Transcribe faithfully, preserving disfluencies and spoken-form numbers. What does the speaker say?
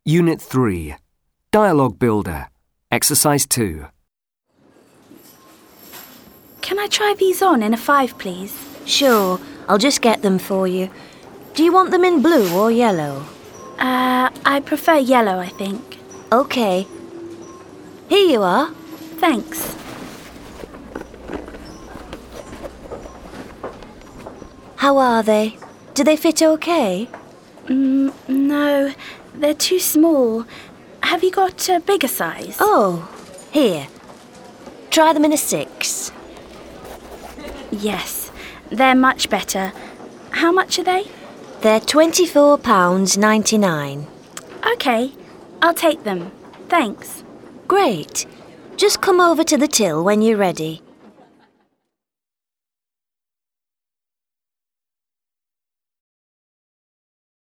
Unit three. Dialogue Builder. Exercise two. Can I try these on in a five, please? Sure, I'll just get them for you. Do you want them in blue or yellow? Uh, I prefer yellow, I think. OK. Here you are. Thanks. How are they? Do they fit OK? Mm, no, they're too small. Have you got a bigger size? Oh, here. Try them in a six. Yes, they're much better. How much are they? They're twenty-four pounds ninety-nine. OK, I'll take them. Thanks. Great. Just come over to the till when you're ready.